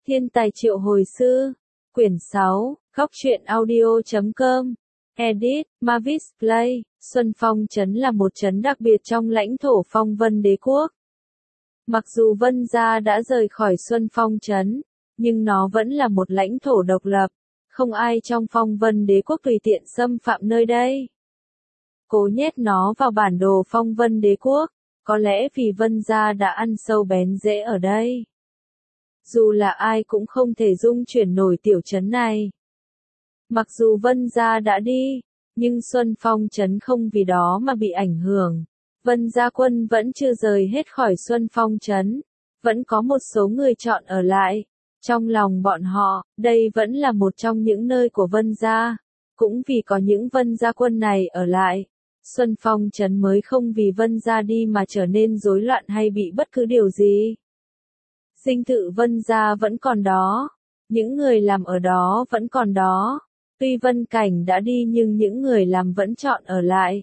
Thiên tài triệu hồi sư. Quyển 6, Góc truyện audio.com. Edit, Mavis Play. Xuân Phong trấn là một trấn đặc biệt trong lãnh thổ Phong Vân Đế quốc. Mặc dù Vân gia đã rời khỏi Xuân Phong trấn, nhưng nó vẫn là một lãnh thổ độc lập. Không ai trong Phong Vân Đế quốc tùy tiện xâm phạm nơi đây. Cố nhét nó vào bản đồ Phong Vân Đế quốc, có lẽ vì Vân gia đã ăn sâu bén rễ ở đây. Dù là ai cũng không thể dung chuyển nổi tiểu trấn này. Mặc dù Vân gia đã đi, nhưng Xuân Phong trấn không vì đó mà bị ảnh hưởng. Vân gia quân vẫn chưa rời hết khỏi Xuân Phong trấn, vẫn có một số người chọn ở lại. Trong lòng bọn họ, đây vẫn là một trong những nơi của Vân gia. Cũng vì có những Vân gia quân này ở lại, Xuân Phong trấn mới không vì Vân gia đi mà trở nên rối loạn hay bị bất cứ điều gì. Dinh thự Vân gia vẫn còn đó, những người làm ở đó vẫn còn đó. Tuy Vân Cảnh đã đi nhưng những người làm vẫn chọn ở lại.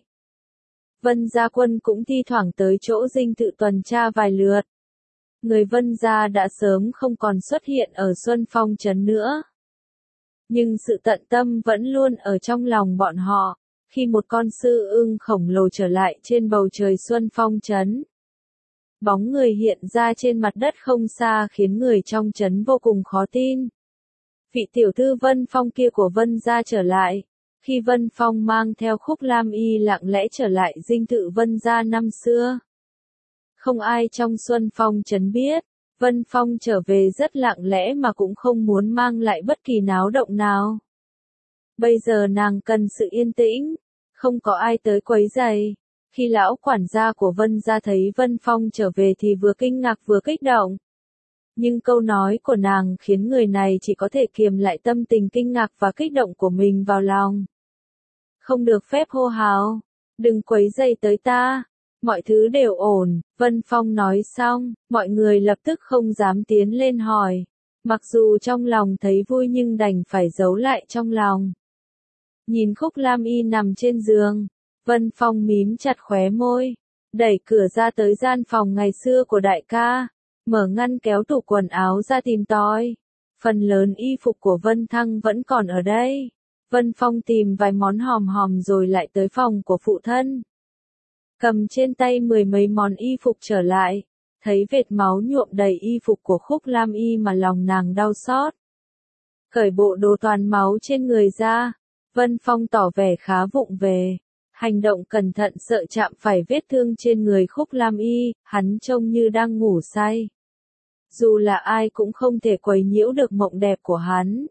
Vân gia quân cũng thi thoảng tới chỗ dinh thự tuần tra vài lượt. Người Vân gia đã sớm không còn xuất hiện ở Xuân Phong trấn nữa. Nhưng sự tận tâm vẫn luôn ở trong lòng bọn họ, khi một con sư ưng khổng lồ trở lại trên bầu trời Xuân Phong trấn. Bóng người hiện ra trên mặt đất không xa khiến người trong trấn vô cùng khó tin. Vị tiểu thư Vân Phong kia của Vân gia trở lại. Khi Vân Phong mang theo Khúc Lam Y lặng lẽ trở lại dinh thự Vân gia năm xưa. Không ai trong Xuân Phong trấn biết, Vân Phong trở về rất lặng lẽ mà cũng không muốn mang lại bất kỳ náo động nào. Bây giờ nàng cần sự yên tĩnh, không có ai tới quấy rầy. Khi lão quản gia của Vân gia thấy Vân Phong trở về thì vừa kinh ngạc vừa kích động. Nhưng câu nói của nàng khiến người này chỉ có thể kiềm lại tâm tình kinh ngạc và kích động của mình vào lòng. Không được phép hô hào, đừng quấy rầy tới ta, mọi thứ đều ổn, Vân Phong nói xong, mọi người lập tức không dám tiến lên hỏi. Mặc dù trong lòng thấy vui nhưng đành phải giấu lại trong lòng. Nhìn Khúc Lam Y nằm trên giường, Vân Phong mím chặt khóe môi, đẩy cửa ra tới gian phòng ngày xưa của đại ca, mở ngăn kéo tủ quần áo ra tìm tòi. Phần lớn y phục của Vân Thăng vẫn còn ở đây. Vân Phong tìm vài món hòm hòm rồi lại tới phòng của phụ thân. Cầm trên tay mười mấy món y phục trở lại, thấy vệt máu nhuộm đầy y phục của Khúc Lam Y mà lòng nàng đau xót. Cởi bộ đồ toàn máu trên người ra, Vân Phong tỏ vẻ khá vụng về. Hành động cẩn thận sợ chạm phải vết thương trên người Khúc Lam Y, hắn trông như đang ngủ say. Dù là ai cũng không thể quấy nhiễu được mộng đẹp của hắn.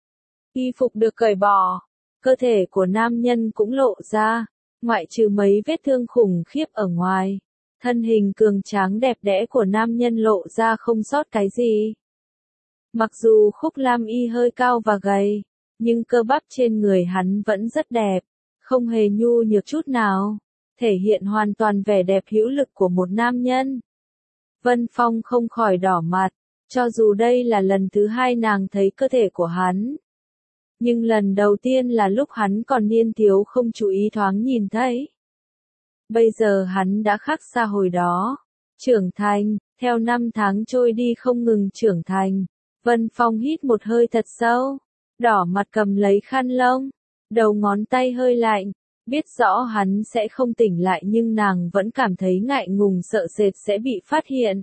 Y phục được cởi bỏ, cơ thể của nam nhân cũng lộ ra, ngoại trừ mấy vết thương khủng khiếp ở ngoài. Thân hình cường tráng đẹp đẽ của nam nhân lộ ra không sót cái gì. Mặc dù Khúc Lam Y hơi cao và gầy, nhưng cơ bắp trên người hắn vẫn rất đẹp. Không hề nhu nhược chút nào, thể hiện hoàn toàn vẻ đẹp hữu lực của một nam nhân. Vân Phong không khỏi đỏ mặt, cho dù đây là lần thứ hai nàng thấy cơ thể của hắn. Nhưng lần đầu tiên là lúc hắn còn niên thiếu không chú ý thoáng nhìn thấy. Bây giờ hắn đã khác xa hồi đó, trưởng thành, theo năm tháng trôi đi không ngừng trưởng thành. Vân Phong hít một hơi thật sâu, đỏ mặt cầm lấy khăn lông. Đầu ngón tay hơi lạnh, biết rõ hắn sẽ không tỉnh lại nhưng nàng vẫn cảm thấy ngại ngùng sợ sệt sẽ bị phát hiện.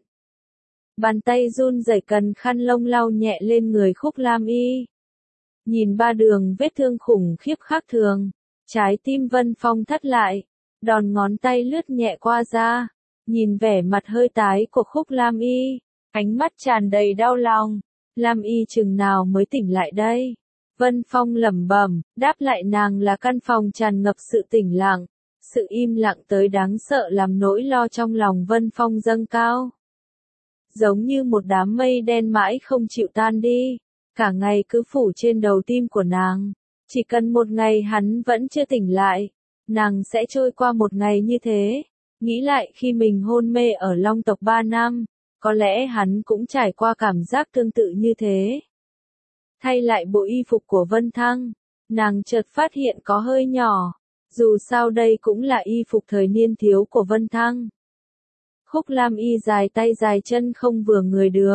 Bàn tay run rẩy cần khăn lông lau nhẹ lên người Khúc Lam Y. Nhìn ba đường vết thương khủng khiếp khác thường, trái tim Vân Phong thắt lại, đòn ngón tay lướt nhẹ qua da, nhìn vẻ mặt hơi tái của Khúc Lam Y, ánh mắt tràn đầy đau lòng. Lam Y chừng nào mới tỉnh lại đây? Vân Phong lẩm bẩm, đáp lại nàng là căn phòng tràn ngập sự tĩnh lặng. Sự im lặng tới đáng sợ làm nỗi lo trong lòng Vân Phong dâng cao. Giống như một đám mây đen mãi không chịu tan đi, cả ngày cứ phủ trên đầu tim của nàng. Chỉ cần một ngày hắn vẫn chưa tỉnh lại, nàng sẽ trôi qua một ngày như thế. Nghĩ lại khi mình hôn mê ở Long tộc 3 năm, có lẽ hắn cũng trải qua cảm giác tương tự như thế. Thay lại bộ y phục của Vân Thăng, nàng chợt phát hiện có hơi nhỏ, dù sao đây cũng là y phục thời niên thiếu của Vân Thăng. Khúc Lam Y dài tay dài chân không vừa người được,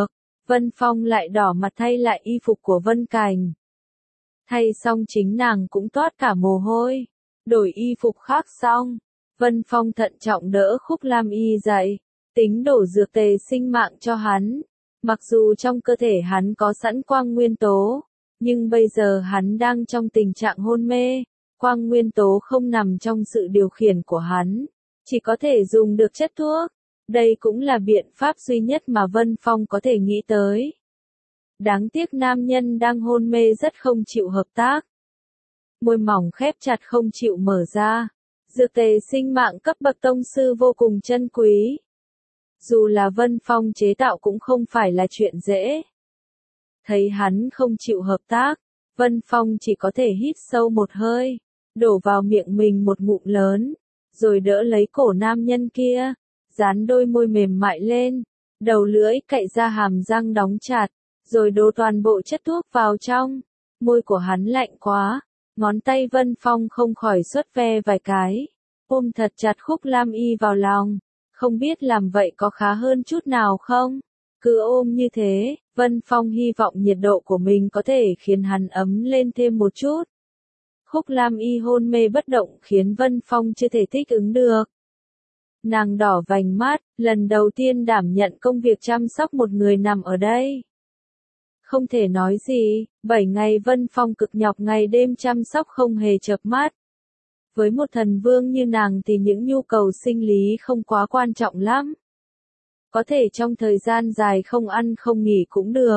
Vân Phong lại đỏ mặt thay lại y phục của Vân Cảnh. Thay xong chính nàng cũng toát cả mồ hôi. Đổi y phục khác xong, Vân Phong thận trọng đỡ Khúc Lam Y dậy, tính đổ dược tề sinh mạng cho hắn. Mặc dù trong cơ thể hắn có sẵn quang nguyên tố, nhưng bây giờ hắn đang trong tình trạng hôn mê, quang nguyên tố không nằm trong sự điều khiển của hắn, chỉ có thể dùng được chất thuốc. Đây cũng là biện pháp duy nhất mà Vân Phong có thể nghĩ tới. Đáng tiếc nam nhân đang hôn mê rất không chịu hợp tác. Môi mỏng khép chặt không chịu mở ra. Dược tề sinh mạng cấp bậc tông sư vô cùng chân quý. Dù là Vân Phong chế tạo cũng không phải là chuyện dễ. Thấy hắn không chịu hợp tác, Vân Phong chỉ có thể hít sâu một hơi, đổ vào miệng mình một ngụm lớn, rồi đỡ lấy cổ nam nhân kia, dán đôi môi mềm mại lên, đầu lưỡi cạy ra hàm răng đóng chặt, rồi đổ toàn bộ chất thuốc vào trong. Môi của hắn lạnh quá, ngón tay Vân Phong không khỏi xuất ve vài cái, ôm thật chặt Khúc Lam Y vào lòng. Không biết làm vậy có khá hơn chút nào không? Cứ ôm như thế, Vân Phong hy vọng nhiệt độ của mình có thể khiến hắn ấm lên thêm một chút. Khúc Lam Y hôn mê bất động khiến Vân Phong chưa thể thích ứng được. Nàng đỏ vành mắt, lần đầu tiên đảm nhận công việc chăm sóc một người nằm ở đây. Không thể nói gì, 7 ngày Vân Phong cực nhọc ngày đêm chăm sóc không hề chợp mắt. Với một thần vương như nàng thì những nhu cầu sinh lý không quá quan trọng lắm. Có thể trong thời gian dài không ăn không nghỉ cũng được.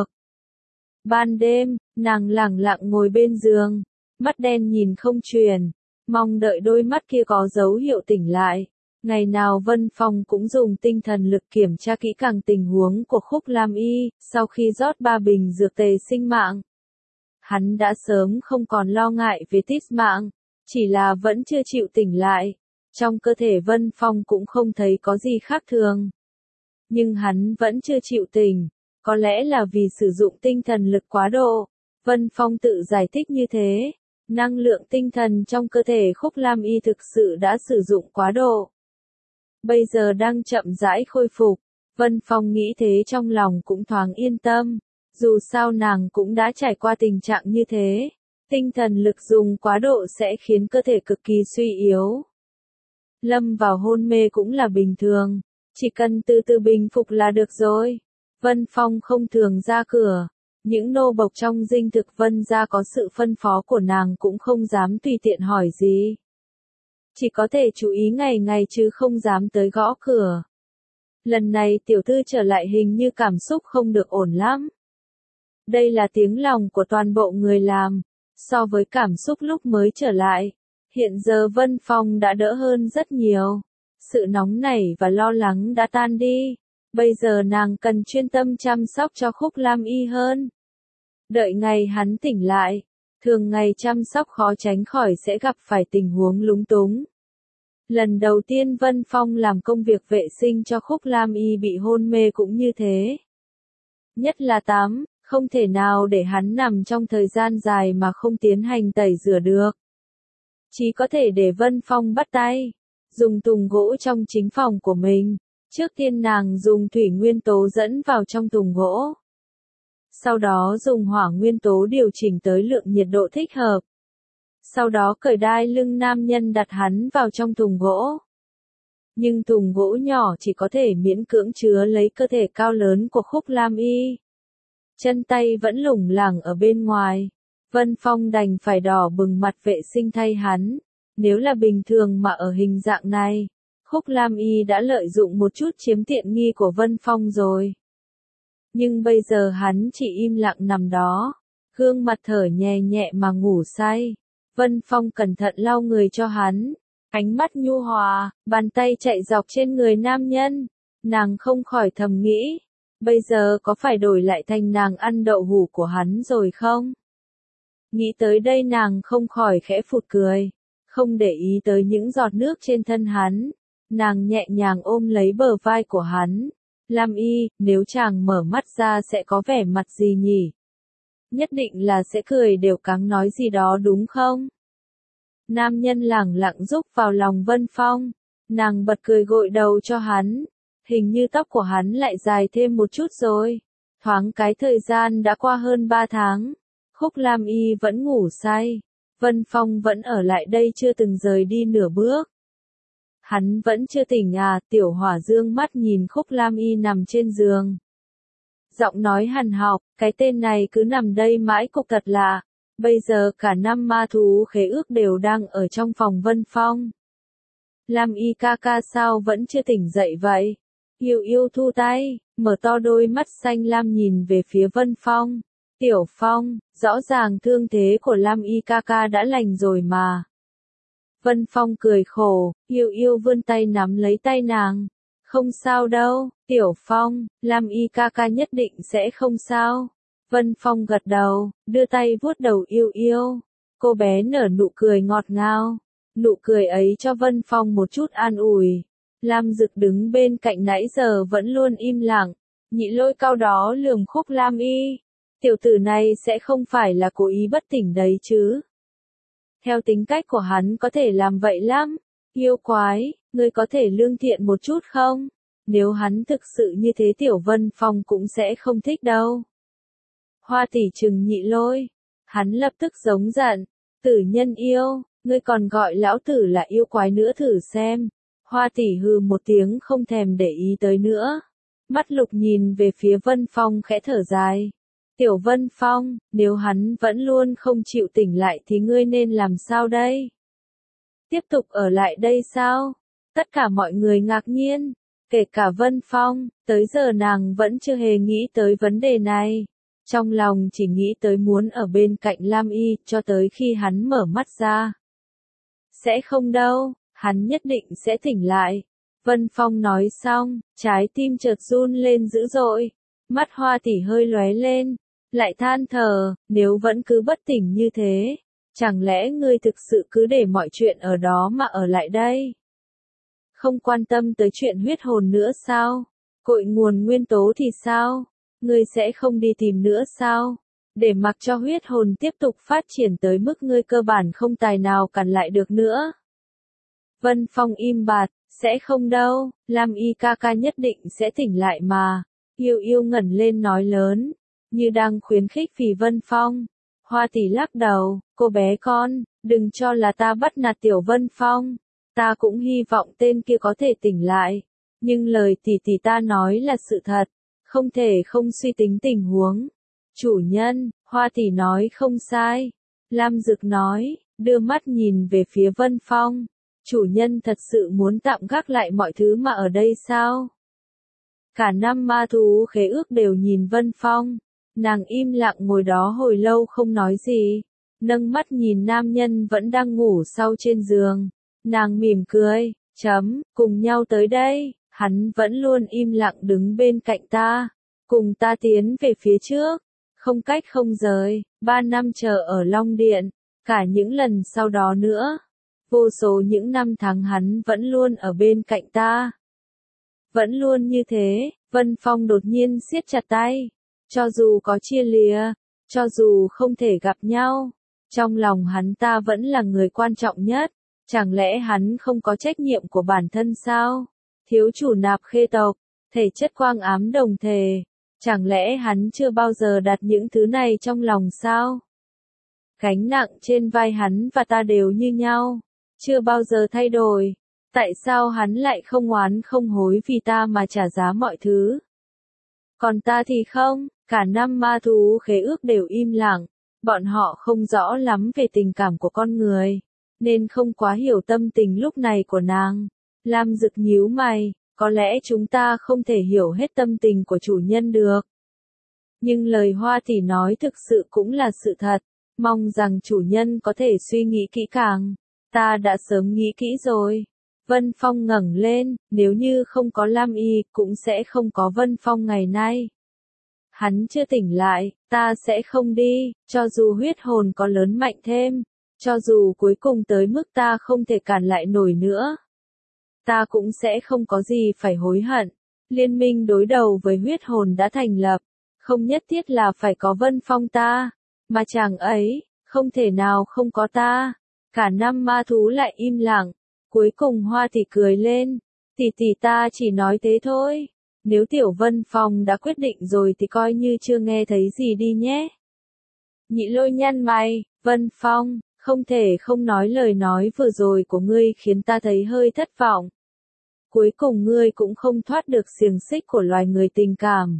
Ban đêm, nàng lẳng lặng ngồi bên giường, mắt đen nhìn không chuyển, mong đợi đôi mắt kia có dấu hiệu tỉnh lại. Ngày nào Vân Phong cũng dùng tinh thần lực kiểm tra kỹ càng tình huống của Khúc Lam Y, sau khi rót 3 bình dược tề sinh mạng. Hắn đã sớm không còn lo ngại về tít mạng, chỉ là vẫn chưa chịu tỉnh lại. Trong cơ thể Vân Phong cũng không thấy có gì khác thường. Nhưng hắn vẫn chưa chịu tỉnh, có lẽ là vì sử dụng tinh thần lực quá độ. Vân Phong tự giải thích như thế, năng lượng tinh thần trong cơ thể Khúc Lam Y thực sự đã sử dụng quá độ. Bây giờ đang chậm rãi khôi phục, Vân Phong nghĩ thế trong lòng cũng thoáng yên tâm, dù sao nàng cũng đã trải qua tình trạng như thế. Tinh thần lực dùng quá độ sẽ khiến cơ thể cực kỳ suy yếu. Lâm vào hôn mê cũng là bình thường, chỉ cần từ từ bình phục là được rồi. Vân Phong không thường ra cửa, những nô bộc trong dinh thực Vân gia có sự phân phó của nàng cũng không dám tùy tiện hỏi gì. Chỉ có thể chú ý ngày ngày chứ không dám tới gõ cửa. Lần này tiểu thư trở lại hình như cảm xúc không được ổn lắm. Đây là tiếng lòng của toàn bộ người làm. So với cảm xúc lúc mới trở lại, hiện giờ Vân Phong đã đỡ hơn rất nhiều. Sự nóng nảy và lo lắng đã tan đi. Bây giờ nàng cần chuyên tâm chăm sóc cho Khúc Lam Y hơn. Đợi ngày hắn tỉnh lại, thường ngày chăm sóc khó tránh khỏi sẽ gặp phải tình huống lúng túng. Lần đầu tiên Vân Phong làm công việc vệ sinh cho Khúc Lam Y bị hôn mê cũng như thế. Nhất là tắm. Không thể nào để hắn nằm trong thời gian dài mà không tiến hành tẩy rửa được. Chỉ có thể để Vân Phong bắt tay, dùng thùng gỗ trong chính phòng của mình. Trước tiên nàng dùng thủy nguyên tố dẫn vào trong thùng gỗ. Sau đó dùng hỏa nguyên tố điều chỉnh tới lượng nhiệt độ thích hợp. Sau đó cởi đai lưng nam nhân đặt hắn vào trong thùng gỗ. Nhưng thùng gỗ nhỏ chỉ có thể miễn cưỡng chứa lấy cơ thể cao lớn của Khúc Lam Y. Chân tay vẫn lủng lẳng ở bên ngoài. Vân Phong đành phải đỏ bừng mặt vệ sinh thay hắn. Nếu là bình thường mà ở hình dạng này, Khúc Lam Y đã lợi dụng một chút chiếm tiện nghi của Vân Phong rồi. Nhưng bây giờ hắn chỉ im lặng nằm đó, gương mặt thở nhẹ nhẹ mà ngủ say. Vân Phong cẩn thận lau người cho hắn, ánh mắt nhu hòa, bàn tay chạy dọc trên người nam nhân. Nàng không khỏi thầm nghĩ. Bây giờ có phải đổi lại thành nàng ăn đậu hũ của hắn rồi không? Nghĩ tới đây nàng không khỏi khẽ phụt cười, không để ý tới những giọt nước trên thân hắn. Nàng nhẹ nhàng ôm lấy bờ vai của hắn. Lam Y, nếu chàng mở mắt ra sẽ có vẻ mặt gì nhỉ? Nhất định là sẽ cười đều cắng nói gì đó đúng không? Nam nhân lẳng lặng rúc vào lòng Vân Phong. Nàng bật cười gội đầu cho hắn. Hình như tóc của hắn lại dài thêm một chút rồi. Thoáng cái thời gian đã qua hơn 3 tháng, Khúc Lam Y vẫn ngủ say, Vân Phong vẫn ở lại đây chưa từng rời đi nửa bước. Hắn vẫn chưa tỉnh à? Tiểu Hỏa dương mắt nhìn Khúc Lam Y nằm trên giường. Giọng nói hằn học, cái tên này cứ nằm đây mãi cục thật lạ. Bây giờ cả 5 ma thú khế ước đều đang ở trong phòng Vân Phong. Lam Y ca ca sao vẫn chưa tỉnh dậy vậy? Yêu Yêu thu tay, mở to đôi mắt xanh lam nhìn về phía Vân Phong. Tiểu Phong, rõ ràng thương thế của Lam Y ca ca đã lành rồi mà. Vân Phong cười khổ, Yêu Yêu vươn tay nắm lấy tay nàng. Không sao đâu, Tiểu Phong, Lam Y ca ca nhất định sẽ không sao. Vân Phong gật đầu, đưa tay vuốt đầu Yêu Yêu. Cô bé nở nụ cười ngọt ngào. Nụ cười ấy cho Vân Phong một chút an ủi. Lam Dực đứng bên cạnh nãy giờ vẫn luôn im lặng. Nhị Lôi cao đó lườm Khúc Lam Y. Tiểu tử này sẽ không phải là cố ý bất tỉnh đấy chứ. Theo tính cách của hắn có thể làm vậy lắm. Yêu quái, ngươi có thể lương thiện một chút không? Nếu hắn thực sự như thế Tiểu Vân Phong cũng sẽ không thích đâu. Hoa tỷ trừng Nhị Lôi. Hắn lập tức giống giận. Tử nhân yêu, ngươi còn gọi lão tử là yêu quái nữa thử xem. Hoa tỷ hừ một tiếng không thèm để ý tới nữa. Mắt Lục nhìn về phía Vân Phong khẽ thở dài. Tiểu Vân Phong, nếu hắn vẫn luôn không chịu tỉnh lại thì ngươi nên làm sao đây? Tiếp tục ở lại đây sao? Tất cả mọi người ngạc nhiên, kể cả Vân Phong, tới giờ nàng vẫn chưa hề nghĩ tới vấn đề này. Trong lòng chỉ nghĩ tới muốn ở bên cạnh Lam Y cho tới khi hắn mở mắt ra. Sẽ không đâu, hắn nhất định sẽ tỉnh lại. Vân Phong nói xong, trái tim chợt run lên dữ dội. Mắt Hoa tỷ hơi lóe lên, lại than thở, nếu vẫn cứ bất tỉnh như thế, chẳng lẽ ngươi thực sự cứ để mọi chuyện ở đó mà ở lại đây? Không quan tâm tới chuyện huyết hồn nữa sao? Cội nguồn nguyên tố thì sao? Ngươi sẽ không đi tìm nữa sao? Để mặc cho huyết hồn tiếp tục phát triển tới mức ngươi cơ bản không tài nào cản lại được nữa. Vân Phong im bặt, sẽ không đâu, Lam Y ca ca nhất định sẽ tỉnh lại mà. Yêu Yêu ngẩng lên nói lớn, như đang khuyến khích Phỉ Vân Phong. Hoa tỷ lắc đầu, cô bé con, đừng cho là ta bắt nạt Tiểu Vân Phong. Ta cũng hy vọng tên kia có thể tỉnh lại. Nhưng lời tỷ ta nói là sự thật, không thể không suy tính tình huống. Chủ nhân, Hoa tỷ nói không sai. Lam Dực nói, đưa mắt nhìn về phía Vân Phong. Chủ nhân thật sự muốn tạm gác lại mọi thứ mà ở đây sao? Cả 5 ma thú khế ước đều nhìn Vân Phong. Nàng im lặng ngồi đó hồi lâu không nói gì. Nâng mắt nhìn nam nhân vẫn đang ngủ sau trên giường. Nàng mỉm cười, cùng nhau tới đây. Hắn vẫn luôn im lặng đứng bên cạnh ta. Cùng ta tiến về phía trước. Không cách không rời. 3 năm chờ ở Long Điện. Cả những lần sau đó nữa. Vô số những năm tháng hắn vẫn luôn ở bên cạnh ta. Vẫn luôn như thế, Vân Phong đột nhiên siết chặt tay. Cho dù có chia lìa, cho dù không thể gặp nhau, trong lòng hắn ta vẫn là người quan trọng nhất. Chẳng lẽ hắn không có trách nhiệm của bản thân sao? Thiếu chủ Nạp Khê tộc, thể chất quang ám đồng thể. Chẳng lẽ hắn chưa bao giờ đặt những thứ này trong lòng sao? Gánh nặng trên vai hắn và ta đều như nhau. Chưa bao giờ thay đổi. Tại sao hắn lại không oán không hối vì ta mà trả giá mọi thứ? Còn ta thì không, cả 5 ma thú khế ước đều im lặng. Bọn họ không rõ lắm về tình cảm của con người, nên không quá hiểu tâm tình lúc này của nàng. Lam Dực nhíu mày, có lẽ chúng ta không thể hiểu hết tâm tình của chủ nhân được. Nhưng lời Hoa tỷ nói thực sự cũng là sự thật, mong rằng chủ nhân có thể suy nghĩ kỹ càng. Ta đã sớm nghĩ kỹ rồi. Vân Phong ngẩng lên, nếu như không có Lam Y, cũng sẽ không có Vân Phong ngày nay. Hắn chưa tỉnh lại, ta sẽ không đi, cho dù huyết hồn có lớn mạnh thêm, cho dù cuối cùng tới mức ta không thể cản lại nổi nữa. Ta cũng sẽ không có gì phải hối hận. Liên minh đối đầu với huyết hồn đã thành lập, không nhất thiết là phải có Vân Phong ta, mà chàng ấy, không thể nào không có ta. Cả 5 ma thú lại im lặng. Cuối cùng Hoa tỷ cười lên. Tỷ ta chỉ nói thế thôi. Nếu Tiểu Vân Phong đã quyết định rồi thì coi như chưa nghe thấy gì đi nhé. Nhị Lôi nhăn mày, Vân Phong, không thể không nói lời nói vừa rồi của ngươi khiến ta thấy hơi thất vọng. Cuối cùng ngươi cũng không thoát được xiềng xích của loài người tình cảm.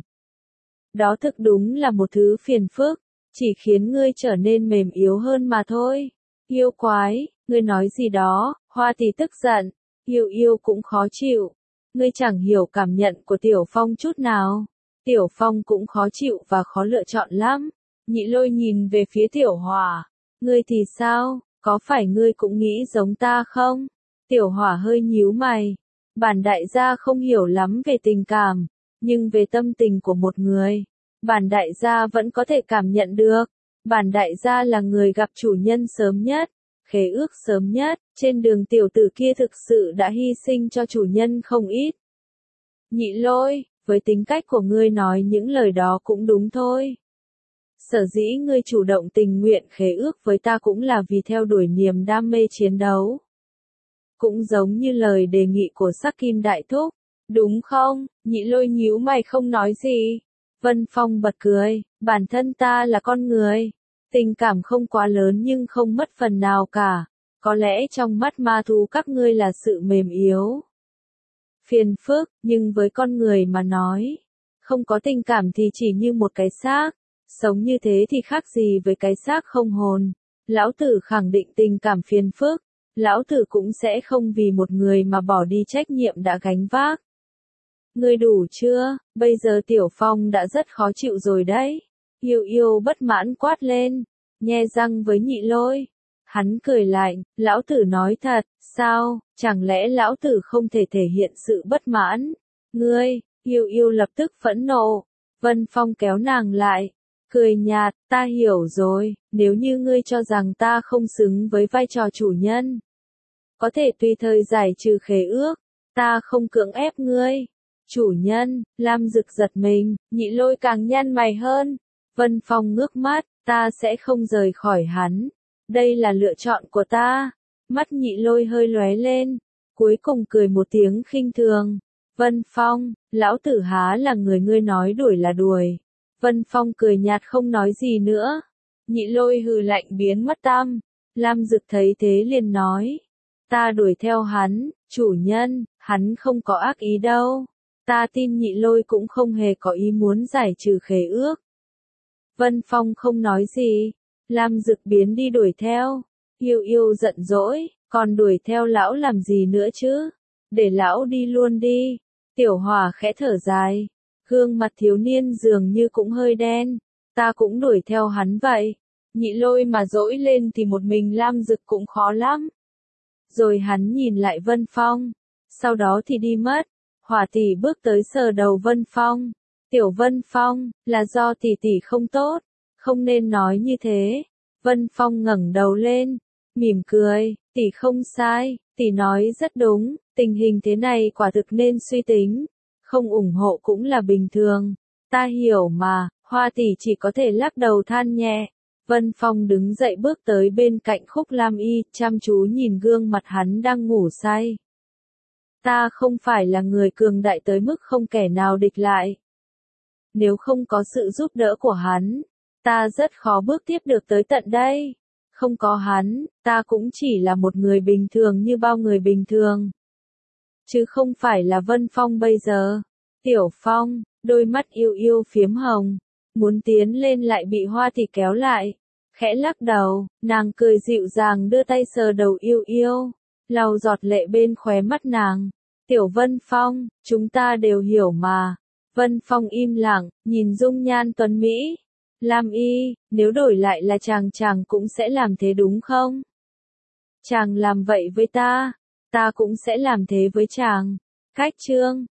Đó thực đúng là một thứ phiền phức, chỉ khiến ngươi trở nên mềm yếu hơn mà thôi. Yêu quái, ngươi nói gì đó, Hoa Tỷ tức giận, yêu yêu cũng khó chịu. Ngươi chẳng hiểu cảm nhận của Tiểu Phong chút nào. Tiểu Phong cũng khó chịu và khó lựa chọn lắm. Nhị Lôi nhìn về phía Tiểu Hỏa. Ngươi thì sao, có phải ngươi cũng nghĩ giống ta không? Tiểu Hỏa hơi nhíu mày. Bản đại gia không hiểu lắm về tình cảm, nhưng về tâm tình của một người, bản đại gia vẫn có thể cảm nhận được. Bản đại gia là người gặp chủ nhân sớm nhất, khế ước sớm nhất, trên đường tiểu tử kia thực sự đã hy sinh cho chủ nhân không ít. Nhị Lôi, với tính cách của ngươi nói những lời đó cũng đúng thôi. Sở dĩ ngươi chủ động tình nguyện khế ước với ta cũng là vì theo đuổi niềm đam mê chiến đấu. Cũng giống như lời đề nghị của Sắc Kim Đại Thúc, đúng không? Nhị Lôi nhíu mày không nói gì. Vân Phong bật cười, bản thân ta là con người. Tình cảm không quá lớn nhưng không mất phần nào cả. Có lẽ trong mắt ma thú các ngươi là sự mềm yếu. Phiền phức, nhưng với con người mà nói, không có tình cảm thì chỉ như một cái xác. Sống như thế thì khác gì với cái xác không hồn. Lão tử khẳng định tình cảm phiền phức. Lão tử cũng sẽ không vì một người mà bỏ đi trách nhiệm đã gánh vác. Ngươi đủ chưa, bây giờ Tiểu Phong đã rất khó chịu rồi đấy. Yêu yêu bất mãn quát lên, nhe răng với Nhị Lôi. Hắn cười lạnh, lão tử nói thật, sao, chẳng lẽ lão tử không thể thể hiện sự bất mãn? Ngươi, yêu yêu lập tức phẫn nộ. Vân Phong kéo nàng lại, cười nhạt, ta hiểu rồi, nếu như ngươi cho rằng ta không xứng với vai trò chủ nhân, có thể tùy thời giải trừ khế ước, ta không cưỡng ép ngươi. Chủ nhân, Lam Dực giật mình, Nhị Lôi càng nhăn mày hơn. Vân Phong ngước mắt, ta sẽ không rời khỏi hắn. Đây là lựa chọn của ta. Mắt Nhị Lôi hơi lóe lên, cuối cùng cười một tiếng khinh thường. Vân Phong, lão tử há là người ngươi nói đuổi là đuổi. Vân Phong cười nhạt không nói gì nữa. Nhị Lôi hừ lạnh biến mất tăm. Lam Dực thấy thế liền nói. Ta đuổi theo hắn, chủ nhân, hắn không có ác ý đâu. Ta tin Nhị Lôi cũng không hề có ý muốn giải trừ khế ước. Vân Phong không nói gì. Lam Dực biến đi đuổi theo. Yêu yêu giận dỗi, còn đuổi theo lão làm gì nữa chứ? Để lão đi luôn đi. Tiểu Hỏa khẽ thở dài. Gương mặt thiếu niên dường như cũng hơi đen. Ta cũng đuổi theo hắn vậy. Nhị Lôi mà dỗi lên thì một mình Lam Dực cũng khó lắm. Rồi hắn nhìn lại Vân Phong. Sau đó thì đi mất. Hỏa tỷ bước tới sờ đầu Vân Phong. Tiểu Vân Phong, là do tỷ tỷ không tốt. Không nên nói như thế. Vân Phong ngẩng đầu lên. Mỉm cười, tỷ không sai. Tỷ nói rất đúng. Tình hình thế này quả thực nên suy tính. Không ủng hộ cũng là bình thường. Ta hiểu mà. Hoa tỷ chỉ có thể lắc đầu than nhẹ. Vân Phong đứng dậy bước tới bên cạnh Khúc Lam Y, chăm chú nhìn gương mặt hắn đang ngủ say. Ta không phải là người cường đại tới mức không kẻ nào địch lại. Nếu không có sự giúp đỡ của hắn, ta rất khó bước tiếp được tới tận đây. Không có hắn, ta cũng chỉ là một người bình thường như bao người bình thường. Chứ không phải là Vân Phong bây giờ. Tiểu Phong, đôi mắt yêu yêu phiếm hồng. Muốn tiến lên lại bị Hoa Tỷ kéo lại. Khẽ lắc đầu, nàng cười dịu dàng đưa tay sờ đầu yêu yêu. Lau giọt lệ bên khóe mắt nàng. Tiểu Vân Phong, chúng ta đều hiểu mà. Vân Phong im lặng, nhìn dung nhan tuấn Mỹ. Lam Y, nếu đổi lại là chàng cũng sẽ làm thế đúng không? Chàng làm vậy với ta cũng sẽ làm thế với chàng. Cách chương